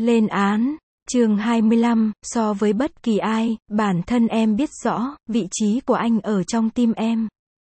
Lên án. Chương 25, so với bất kỳ ai, bản thân em biết rõ, vị trí của anh ở trong tim em.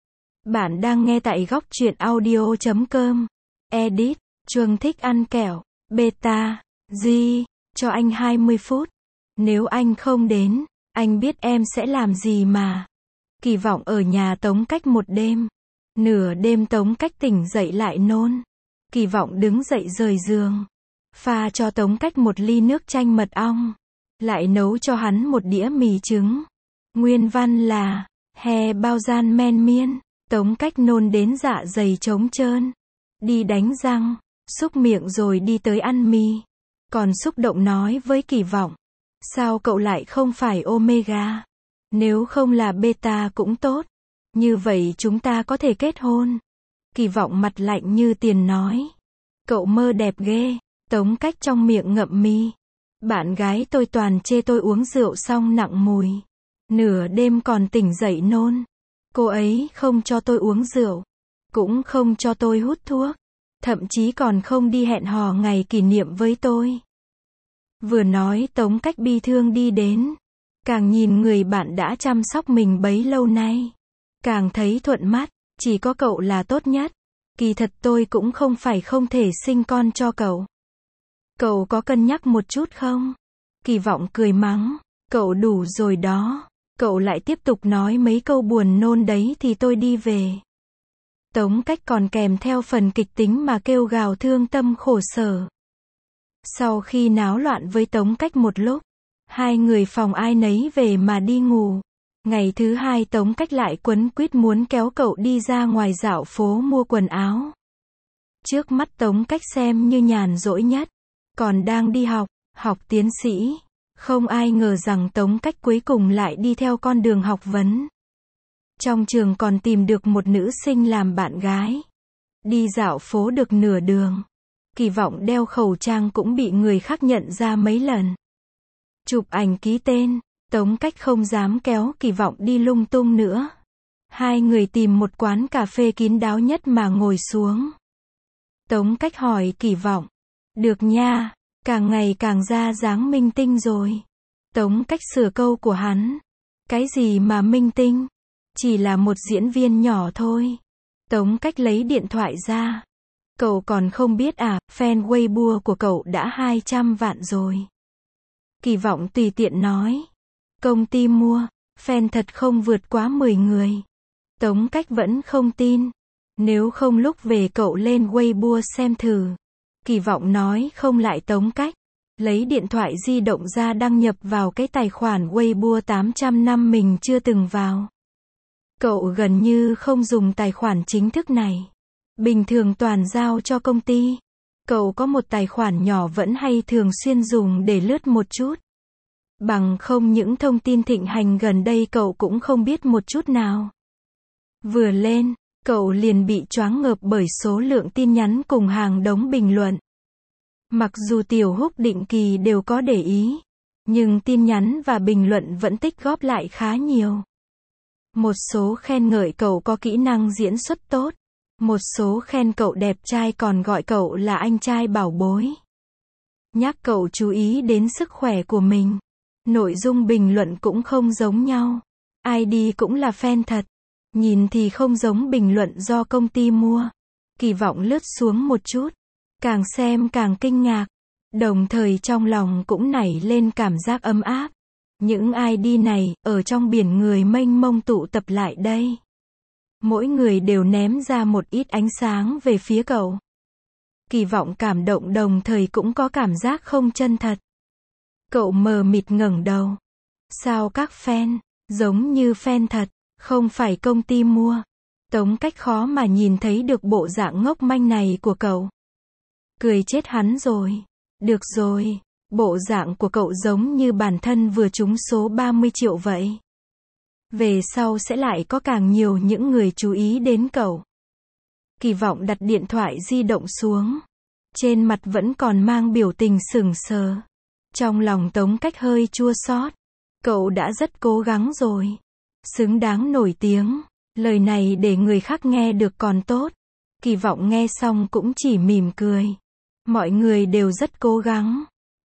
Bạn đang nghe tại góc truyện audio.com. Edit, Chuông thích ăn kẹo. Beta, Di, cho anh 20 phút. Nếu anh không đến, anh biết em sẽ làm gì mà. Kỳ vọng ở nhà Tống Cách một đêm. Nửa đêm Tống Cách tỉnh dậy lại nôn. Kỳ vọng đứng dậy rời giường. Pha cho Tống Cách một ly nước chanh mật ong. Lại nấu cho hắn một đĩa mì trứng. Nguyên văn là, hè bao gian men miên. Tống Cách nôn đến dạ dày trống trơn. Đi đánh răng, xúc miệng rồi đi tới ăn mì. Còn xúc động nói với Kỳ vọng. Sao cậu lại không phải Omega? Nếu không là Beta cũng tốt. Như vậy chúng ta có thể kết hôn. Kỳ vọng mặt lạnh như tiền nói. Cậu mơ đẹp ghê. Tống Cách trong miệng ngậm mì. Bạn gái tôi toàn chê tôi uống rượu xong nặng mùi. Nửa đêm còn tỉnh dậy nôn. Cô ấy không cho tôi uống rượu. Cũng không cho tôi hút thuốc. Thậm chí còn không đi hẹn hò ngày kỷ niệm với tôi. Vừa nói Tống Cách bi thương đi đến. Càng nhìn người bạn đã chăm sóc mình bấy lâu nay. Càng thấy thuận mắt. Chỉ có cậu là tốt nhất. Kỳ thật tôi cũng không phải không thể sinh con cho cậu. Cậu có cân nhắc một chút không? Kỳ vọng cười mắng. Cậu đủ rồi đó. Cậu lại tiếp tục nói mấy câu buồn nôn đấy thì tôi đi về. Tống Cách còn kèm theo phần kịch tính mà kêu gào thương tâm khổ sở. Sau khi náo loạn với Tống Cách một lúc, hai người phòng ai nấy về mà đi ngủ. Ngày thứ hai Tống Cách lại quấn quýt muốn kéo cậu đi ra ngoài dạo phố mua quần áo. Trước mắt Tống Cách xem như nhàn rỗi nhất. Còn đang đi học tiến sĩ. Không ai ngờ rằng Tống Cách cuối cùng lại đi theo con đường học vấn. Trong trường còn tìm được một nữ sinh làm bạn gái. Đi dạo phố được nửa đường. Kỳ vọng đeo khẩu trang cũng bị người khác nhận ra mấy lần. Chụp ảnh ký tên. Tống Cách không dám kéo Kỳ vọng đi lung tung nữa. Hai người tìm một quán cà phê kín đáo nhất mà ngồi xuống. Tống Cách hỏi Kỳ vọng. Được nha, càng ngày càng ra dáng minh tinh rồi. Tống Cách sửa câu của hắn. Cái gì mà minh tinh? Chỉ là một diễn viên nhỏ thôi. Tống Cách lấy điện thoại ra. Cậu còn không biết à, fan Weibo của cậu đã 200 vạn rồi. Kỳ vọng tùy tiện nói. Công ty mua, fan thật không vượt quá 10 người. Tống Cách vẫn không tin. Nếu không lúc về cậu lên Weibo xem thử. Kỳ vọng nói không lại Tống Cách. Lấy điện thoại di động ra đăng nhập vào cái tài khoản Weibo 800 năm mình chưa từng vào. Cậu gần như không dùng tài khoản chính thức này. Bình thường toàn giao cho công ty. Cậu có một tài khoản nhỏ vẫn hay thường xuyên dùng để lướt một chút. Bằng không những thông tin thịnh hành gần đây cậu cũng không biết một chút nào. Vừa lên, cậu liền bị choáng ngợp bởi số lượng tin nhắn cùng hàng đống bình luận. Mặc dù Tiểu Húc định kỳ đều có để ý, nhưng tin nhắn và bình luận vẫn tích góp lại khá nhiều. Một số khen ngợi cậu có kỹ năng diễn xuất tốt. Một số khen cậu đẹp trai còn gọi cậu là anh trai bảo bối. Nhắc cậu chú ý đến sức khỏe của mình. Nội dung bình luận cũng không giống nhau. ID cũng là fan thật. Nhìn thì không giống bình luận do công ty mua. Kỳ vọng lướt xuống một chút. Càng xem càng kinh ngạc. Đồng thời trong lòng cũng nảy lên cảm giác ấm áp. Những ID này, ở trong biển người mênh mông tụ tập lại đây. Mỗi người đều ném ra một ít ánh sáng về phía cậu. Kỳ vọng cảm động đồng thời cũng có cảm giác không chân thật. Cậu mờ mịt ngẩng đầu. Sao các fan, giống như fan thật, không phải công ty mua. Tống Cách khó mà nhìn thấy được bộ dạng ngốc manh này của cậu. Cười chết hắn rồi. Được rồi, bộ dạng của cậu giống như bản thân vừa trúng số 30 triệu vậy. Về sau sẽ lại có càng nhiều những người chú ý đến cậu. Kỳ vọng đặt điện thoại di động xuống. Trên mặt vẫn còn mang biểu tình sững sờ. Trong lòng Tống Cách hơi chua xót. Cậu đã rất cố gắng rồi. Xứng đáng nổi tiếng. Lời này để người khác nghe được còn tốt. Kỳ vọng nghe xong cũng chỉ mỉm cười. Mọi người đều rất cố gắng.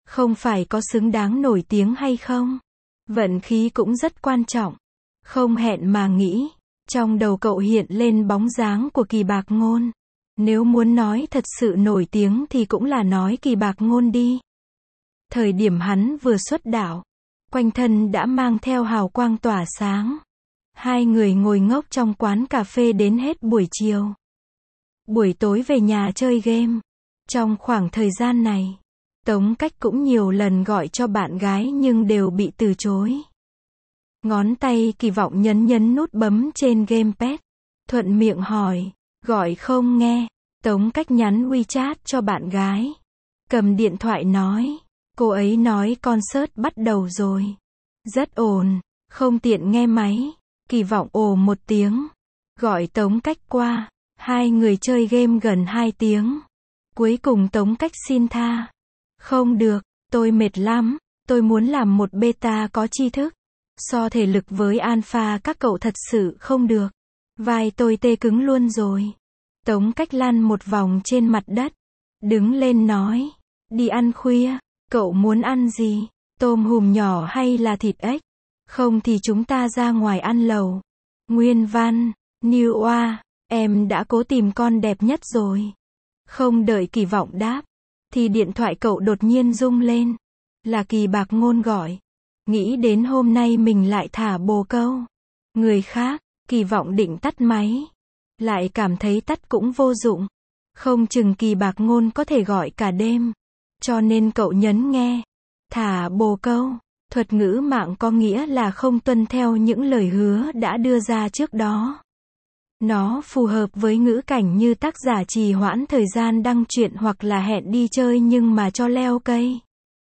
Không phải có xứng đáng nổi tiếng hay không. Vận khí cũng rất quan trọng. Không hẹn mà nghĩ. Trong đầu cậu hiện lên bóng dáng của Kỳ Bạc Ngôn. Nếu muốn nói thật sự nổi tiếng thì cũng là nói Kỳ Bạc Ngôn đi. Thời điểm hắn vừa xuất đạo, quanh thân đã mang theo hào quang tỏa sáng. Hai người ngồi ngốc trong quán cà phê đến hết buổi chiều. Buổi tối về nhà chơi game. Trong khoảng thời gian này, Tống Cách cũng nhiều lần gọi cho bạn gái nhưng đều bị từ chối. Ngón tay Kỳ Vọng nhấn nút bấm trên gamepad. Thuận miệng hỏi, gọi không nghe. Tống Cách nhắn WeChat cho bạn gái. Cầm điện thoại nói, cô ấy nói concert bắt đầu rồi. Rất ồn, không tiện nghe máy. Kỳ Vọng ồ một tiếng. Gọi Tống Cách qua. Hai người chơi game gần 2 tiếng. Cuối cùng Tống Cách xin tha. Không được, tôi mệt lắm. Tôi muốn làm một beta có tri thức. So thể lực với alpha các cậu thật sự không được. Vai tôi tê cứng luôn rồi. Tống Cách lăn một vòng trên mặt đất. Đứng lên nói. Đi ăn khuya. Cậu muốn ăn gì? Tôm hùm nhỏ hay là thịt ếch? Không thì chúng ta ra ngoài ăn lẩu. Nguyên văn. New Oa. Em đã cố tìm con đẹp nhất rồi. Không đợi Kỳ Vọng đáp. Thì điện thoại cậu đột nhiên rung lên. Là Kỳ Bạc Ngôn gọi. Nghĩ đến hôm nay mình lại thả bồ câu. Người khác. Kỳ Vọng định tắt máy. Lại cảm thấy tắt cũng vô dụng. Không chừng Kỳ Bạc Ngôn có thể gọi cả đêm. Cho nên cậu nhấn nghe. Thả bồ câu. Thuật ngữ mạng có nghĩa là không tuân theo những lời hứa đã đưa ra trước đó. Nó phù hợp với ngữ cảnh như tác giả trì hoãn thời gian đăng truyện hoặc là hẹn đi chơi nhưng mà cho leo cây.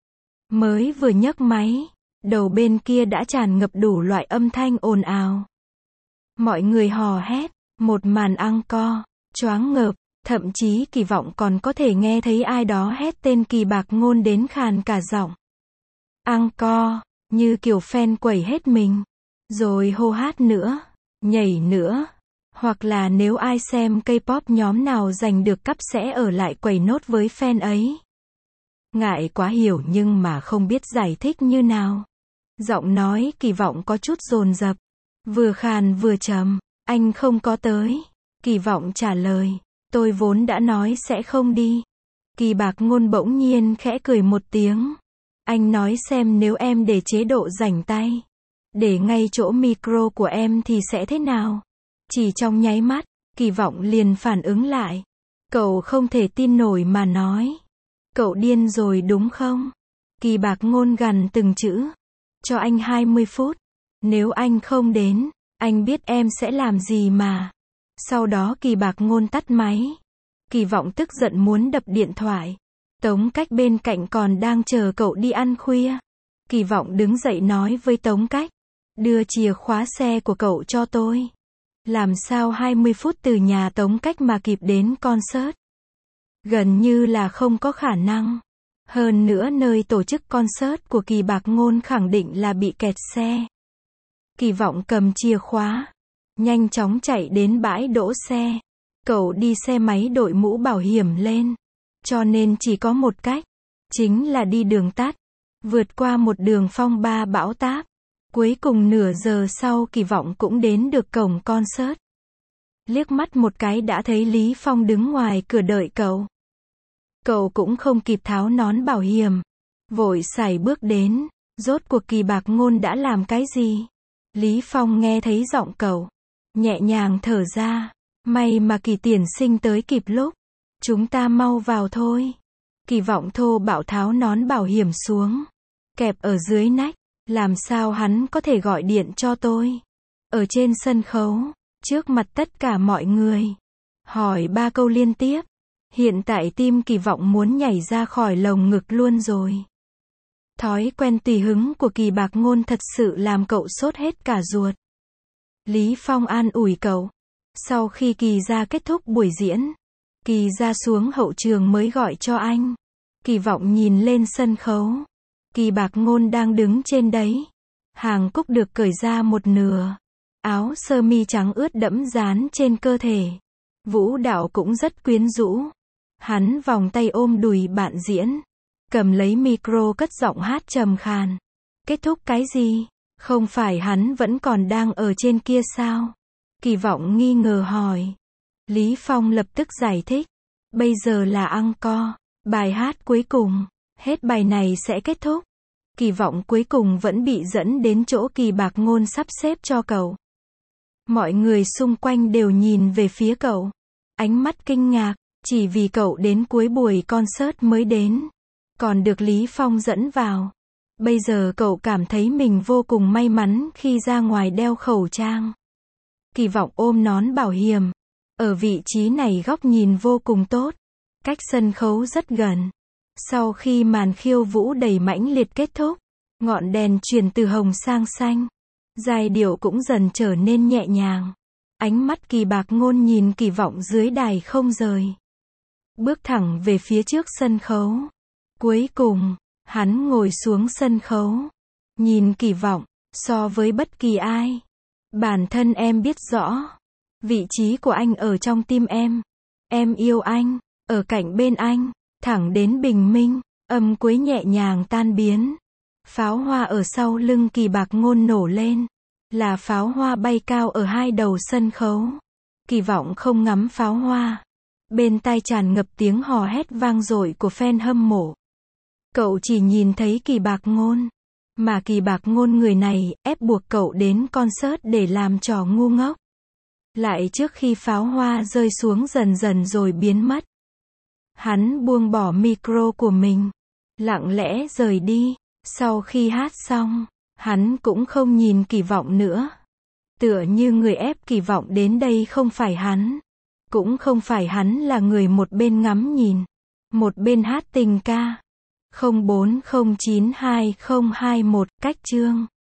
Mới vừa nhấc máy, đầu bên kia đã tràn ngập đủ loại âm thanh ồn ào. Mọi người hò hét, một màn encore, choáng ngợp, thậm chí Kỳ Vọng còn có thể nghe thấy ai đó hét tên Kỳ Bạc Ngôn đến khàn cả giọng. Encore, như kiểu fan quẩy hết mình, rồi hô hát nữa, nhảy nữa. Hoặc là nếu ai xem K-pop nhóm nào giành được cúp sẽ ở lại quẩy nốt với fan ấy. Ngại quá hiểu nhưng mà không biết giải thích như nào. Giọng nói Kỳ Vọng có chút dồn dập, vừa khàn vừa trầm. Anh không có tới. Kỳ Vọng trả lời, tôi vốn đã nói sẽ không đi. Kỳ Bạc Ngôn bỗng nhiên khẽ cười một tiếng. Anh nói xem nếu em để chế độ rảnh tay, để ngay chỗ micro của em thì sẽ thế nào? Chỉ trong nháy mắt, Kỳ Vọng liền phản ứng lại. Cậu không thể tin nổi mà nói. Cậu điên rồi đúng không? Kỳ Bạc Ngôn gằn từng chữ. Cho anh 20 phút. Nếu anh không đến, anh biết em sẽ làm gì mà. Sau đó Kỳ Bạc Ngôn tắt máy. Kỳ Vọng tức giận muốn đập điện thoại. Tống Cách bên cạnh còn đang chờ cậu đi ăn khuya. Kỳ Vọng đứng dậy nói với Tống Cách. Đưa chìa khóa xe của cậu cho tôi. Làm sao 20 phút từ nhà Tống Cách mà kịp đến concert? Gần như là không có khả năng. Hơn nữa nơi tổ chức concert của Kỳ Bạc Ngôn khẳng định là bị kẹt xe. Kỳ Vọng cầm chìa khóa, nhanh chóng chạy đến bãi đỗ xe. Cậu đi xe máy đội mũ bảo hiểm lên. Cho nên chỉ có một cách, chính là đi đường tắt, vượt qua một đường phong ba bão táp. Cuối cùng nửa giờ sau Kỳ Vọng cũng đến được cổng concert. Liếc mắt một cái đã thấy Lý Phong đứng ngoài cửa đợi cậu. Cậu cũng không kịp tháo nón bảo hiểm, vội sải bước đến. Rốt cuộc Kỳ Bạc Ngôn đã làm cái gì? Lý Phong nghe thấy giọng cậu, nhẹ nhàng thở ra. May mà Kỳ tiên sinh tới kịp lúc. Chúng ta mau vào thôi. Kỳ Vọng thô bạo tháo nón bảo hiểm xuống, kẹp ở dưới nách. Làm sao hắn có thể gọi điện cho tôi? Ở trên sân khấu, trước mặt tất cả mọi người. Hỏi 3 câu liên tiếp. Hiện tại tim Kỳ Vọng muốn nhảy ra khỏi lồng ngực luôn rồi. Thói quen tùy hứng của Kỳ Bạc Ngôn thật sự làm cậu sốt hết cả ruột. Lý Phong an ủi cậu. Sau khi Kỳ ra kết thúc buổi diễn, Kỳ ra xuống hậu trường mới gọi cho anh. Kỳ Vọng nhìn lên sân khấu. Kỳ Bạc Ngôn đang đứng trên đấy. Hàng cúc được cởi ra một nửa. Áo sơ mi trắng ướt đẫm dán trên cơ thể. Vũ đạo cũng rất quyến rũ. Hắn vòng tay ôm đùi bạn diễn. cầm lấy micro cất giọng hát trầm khàn. Kết thúc cái gì? Không phải hắn vẫn còn đang ở trên kia sao? Kỳ vọng nghi ngờ hỏi. Lý Phong lập tức giải thích. Bây giờ là encore, bài hát cuối cùng, hết bài này sẽ kết thúc. Kỳ vọng cuối cùng vẫn bị dẫn đến chỗ Kỳ Bạc Ngôn sắp xếp cho cậu. Mọi người xung quanh đều nhìn về phía cậu. Ánh mắt kinh ngạc, chỉ vì cậu đến cuối buổi concert mới đến. Còn được Lý Phong dẫn vào. Bây giờ cậu cảm thấy mình vô cùng may mắn khi ra ngoài đeo khẩu trang. Kỳ vọng ôm nón bảo hiểm. Ở vị trí này góc nhìn vô cùng tốt. Cách sân khấu rất gần. Sau khi màn khiêu vũ đầy mãnh liệt kết thúc, ngọn đèn chuyển từ hồng sang xanh. Giai điệu cũng dần trở nên nhẹ nhàng. Ánh mắt Kỳ Bạc Ngôn nhìn Kỳ vọng dưới đài không rời. Bước thẳng về phía trước sân khấu. Cuối cùng, hắn ngồi xuống sân khấu. Nhìn Kỳ vọng, so với bất kỳ ai. Bản thân em biết rõ. Vị trí của anh ở trong tim em. Em yêu anh, ở cạnh bên anh, thẳng đến bình minh, âm cuối nhẹ nhàng tan biến. Pháo hoa ở sau lưng Kỳ Bạc Ngôn nổ lên. Là pháo hoa bay cao ở hai đầu sân khấu. Kỳ vọng không ngắm pháo hoa. Bên tai tràn ngập tiếng hò hét vang dội của fan hâm mộ. Cậu chỉ nhìn thấy Kỳ Bạc Ngôn. Mà Kỳ Bạc Ngôn người này ép buộc cậu đến concert để làm trò ngu ngốc. Lại trước khi pháo hoa rơi xuống dần dần rồi biến mất. Hắn buông bỏ micro của mình. Lặng lẽ rời đi. Sau khi hát xong, hắn cũng không nhìn Kỳ vọng nữa. Tựa như người ép Kỳ vọng đến đây không phải hắn. Cũng không phải hắn là người một bên ngắm nhìn. Một bên hát tình ca. 04092021 cách chương